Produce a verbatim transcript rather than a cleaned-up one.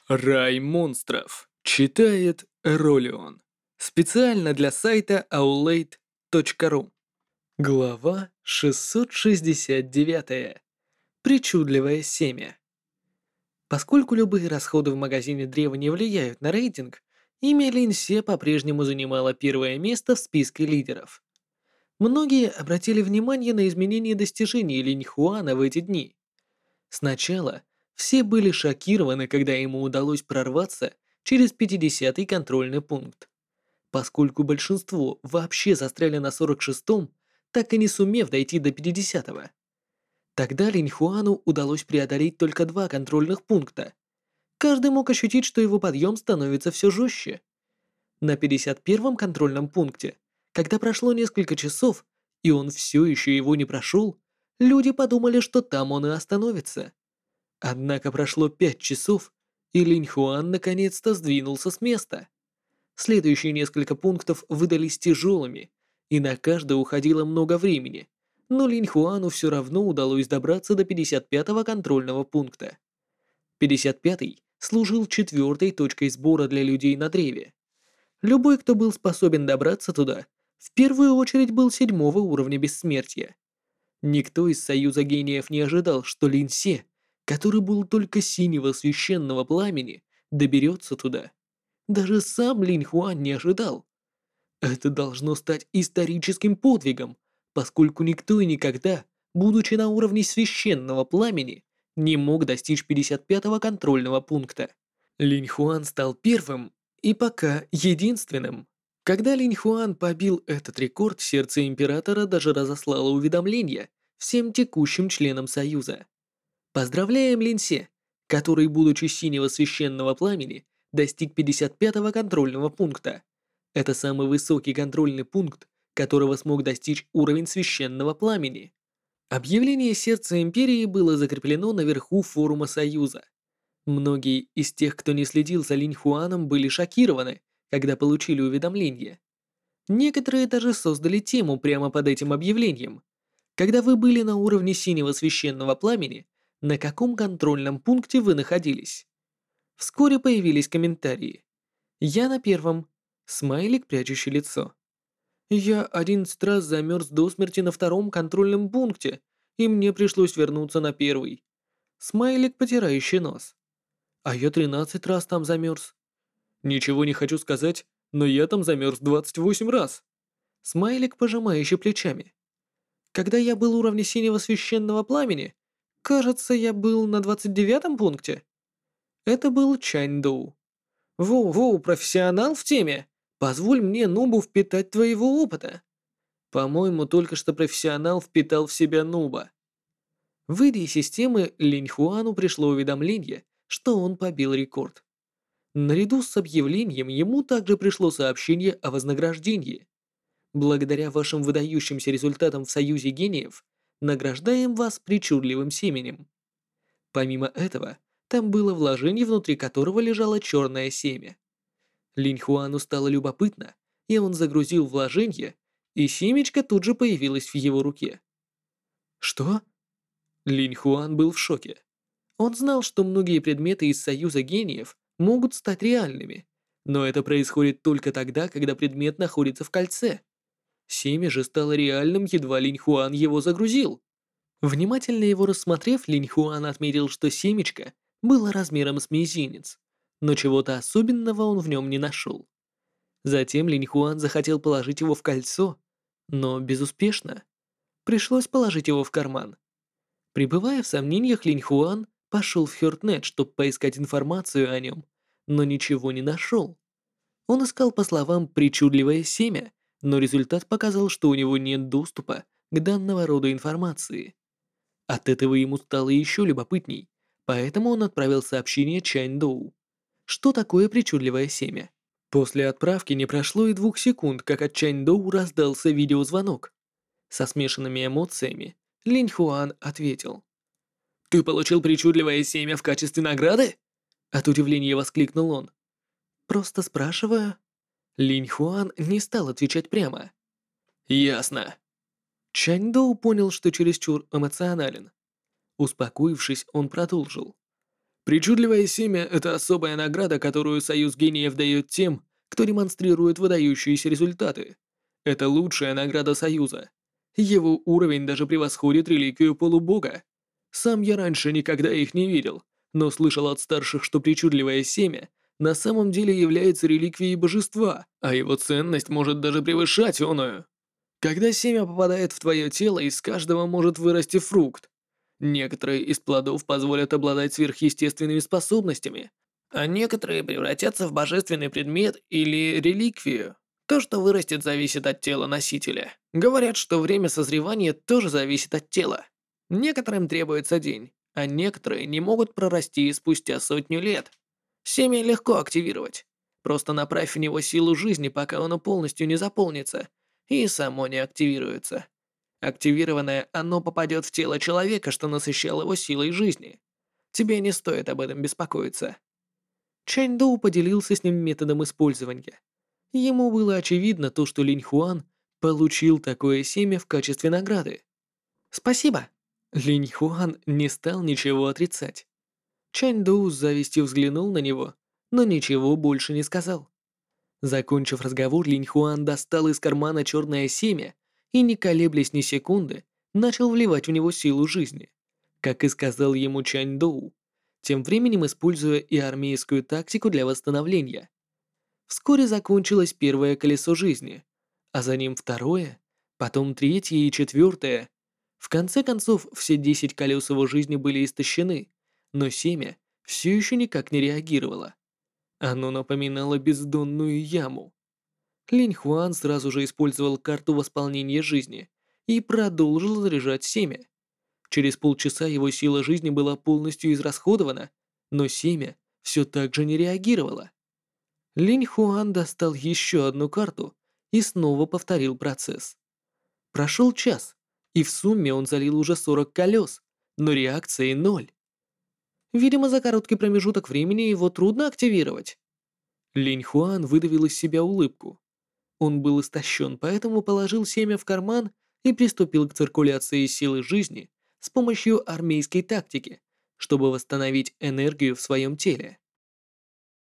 Рай монстров. Читает Ролион. Специально для сайта аулейт точка ру. Глава шестьсот шестьдесят девять. Причудливое семя. Поскольку любые расходы в магазине древа не влияют на рейтинг, имя Линсе по-прежнему занимало первое место в списке лидеров. Многие обратили внимание на изменение достижений Линьхуана в эти дни. Сначала все были шокированы, когда ему удалось прорваться через пятидесятый контрольный пункт. Поскольку большинство вообще застряли на сорок шестом, так и не сумев дойти до пятидесятого. Тогда Линьхуану удалось преодолеть только два контрольных пункта. Каждый мог ощутить, что его подъем становится все жестче. На пятьдесят первом контрольном пункте, когда прошло несколько часов, и он все еще его не прошел, люди подумали, что там он и остановится. Однако прошло пять часов, и Линьхуан наконец-то сдвинулся с места. Следующие несколько пунктов выдались тяжелыми, и на каждое уходило много времени, но Линьхуану все равно удалось добраться до пятьдесят пятого контрольного пункта. пятьдесят пятый служил четвертой точкой сбора для людей на древе. Любой, кто был способен добраться туда, в первую очередь был седьмого уровня бессмертия. Никто из Союза Гениев не ожидал, что Линсе, который был только синего священного пламени, доберется туда. Даже сам Линь Хуан не ожидал. Это должно стать историческим подвигом, поскольку никто и никогда, будучи на уровне священного пламени, не мог достичь пятьдесят пятого контрольного пункта. Линь Хуан стал первым и пока единственным. Когда Линь Хуан побил этот рекорд, сердце Императора даже разослало уведомление всем текущим членам Союза. Поздравляем Линсе, который, будучи синего священного пламени, достиг пятьдесят пятого контрольного пункта. Это самый высокий контрольный пункт, которого смог достичь уровень священного пламени. Объявление Сердца Империи было закреплено наверху форума Союза. Многие из тех, кто не следил за Линь Хуаном, были шокированы, когда получили уведомление. Некоторые даже создали тему прямо под этим объявлением. Когда вы были на уровне синего священного пламени, на каком контрольном пункте вы находились? Вскоре появились комментарии. Я на первом. Смайлик, прячущий лицо. Я одиннадцать раз замерз до смерти на втором контрольном пункте, и мне пришлось вернуться на первый. Смайлик, потирающий нос. А я тринадцать раз там замерз. Ничего не хочу сказать, но я там замерз двадцать восемь раз. Смайлик, пожимающий плечами. Когда я был уровня синего священного пламени, кажется, я был на двадцать девятом пункте. Это был Чань Доу. Воу-воу, профессионал в теме. Позволь мне, нубу, впитать твоего опыта. По-моему, только что профессионал впитал в себя нуба. Выйдя из системы, Линь Хуану пришло уведомление, что он побил рекорд. Наряду с объявлением ему также пришло сообщение о вознаграждении. Благодаря вашим выдающимся результатам в Союзе Гениев, награждаем вас причудливым семенем. Помимо этого, там было вложение, внутри которого лежало черное семя. Линь Хуану стало любопытно, и он загрузил вложение, и семечко тут же появилось в его руке. Что? Линь Хуан был в шоке. Он знал, что многие предметы из Союза Гениев могут стать реальными, но это происходит только тогда, когда предмет находится в кольце. Семя же стало реальным, едва Линь Хуан его загрузил. Внимательно его рассмотрев, Линь Хуан отметил, что семечко было размером с мизинец, но чего-то особенного он в нем не нашел. Затем Линь Хуан захотел положить его в кольцо, но безуспешно. Пришлось положить его в карман. Пребывая в сомнениях, Линь Хуан пошел в Хёртнет, чтобы поискать информацию о нем, но ничего не нашел. Он искал по словам «причудливое семя», но результат показал, что у него нет доступа к данного рода информации. От этого ему стало еще любопытней, поэтому он отправил сообщение Чань Доу. Что такое причудливое семя? После отправки не прошло и двух секунд, как от Чань Доу раздался видеозвонок. Со смешанными эмоциями Линь Хуан ответил. «Ты получил причудливое семя в качестве награды?» От удивления воскликнул он. «Просто спрашиваю». Линь Хуан не стал отвечать прямо. «Ясно». Чань Доу понял, что чересчур эмоционален. Успокоившись, он продолжил. Причудливое семя – это особая награда, которую Союз Гениев дает тем, кто демонстрирует выдающиеся результаты. Это лучшая награда Союза. Его уровень даже превосходит реликвию полубога. Сам я раньше никогда их не видел, но слышал от старших, что причудливое семя на самом деле является реликвией божества, а его ценность может даже превышать оную. Когда семя попадает в твое тело, из каждого может вырасти фрукт. Некоторые из плодов позволят обладать сверхъестественными способностями, а некоторые превратятся в божественный предмет или реликвию. То, что вырастет, зависит от тела носителя. Говорят, что время созревания тоже зависит от тела. Некоторым требуется день, а некоторые не могут прорасти и спустя сотню лет. Семя легко активировать. Просто направь в него силу жизни, пока оно полностью не заполнится, и само не активируется. Активированное оно попадет в тело человека, что насыщал его силой жизни. Тебе не стоит об этом беспокоиться. Чэнь Доу поделился с ним методом использования. Ему было очевидно то, что Линь Хуан получил такое семя в качестве награды. «Спасибо!» Линь Хуан не стал ничего отрицать. Чэнь Доу с завистью взглянул на него, но ничего больше не сказал. Закончив разговор, Линь Хуан достал из кармана черное семя и, не колеблясь ни секунды, начал вливать в него силу жизни, как и сказал ему Чэнь Доу, тем временем используя и армейскую тактику для восстановления. Вскоре закончилось первое колесо жизни, а за ним второе, потом третье и четвертое. В конце концов, все десять колес его жизни были истощены, но семя все еще никак не реагировало. Оно напоминало бездонную яму. Линь Хуан сразу же использовал карту восполнения жизни и продолжил заряжать семя. Через полчаса его сила жизни была полностью израсходована, но семя все так же не реагировало. Линь Хуан достал еще одну карту и снова повторил процесс. Прошел час, и в сумме он залил уже сорок колес, но реакции ноль. Видимо, за короткий промежуток времени его трудно активировать. Линь Хуан выдавил из себя улыбку. Он был истощен, поэтому положил семя в карман и приступил к циркуляции силы жизни с помощью армейской тактики, чтобы восстановить энергию в своем теле.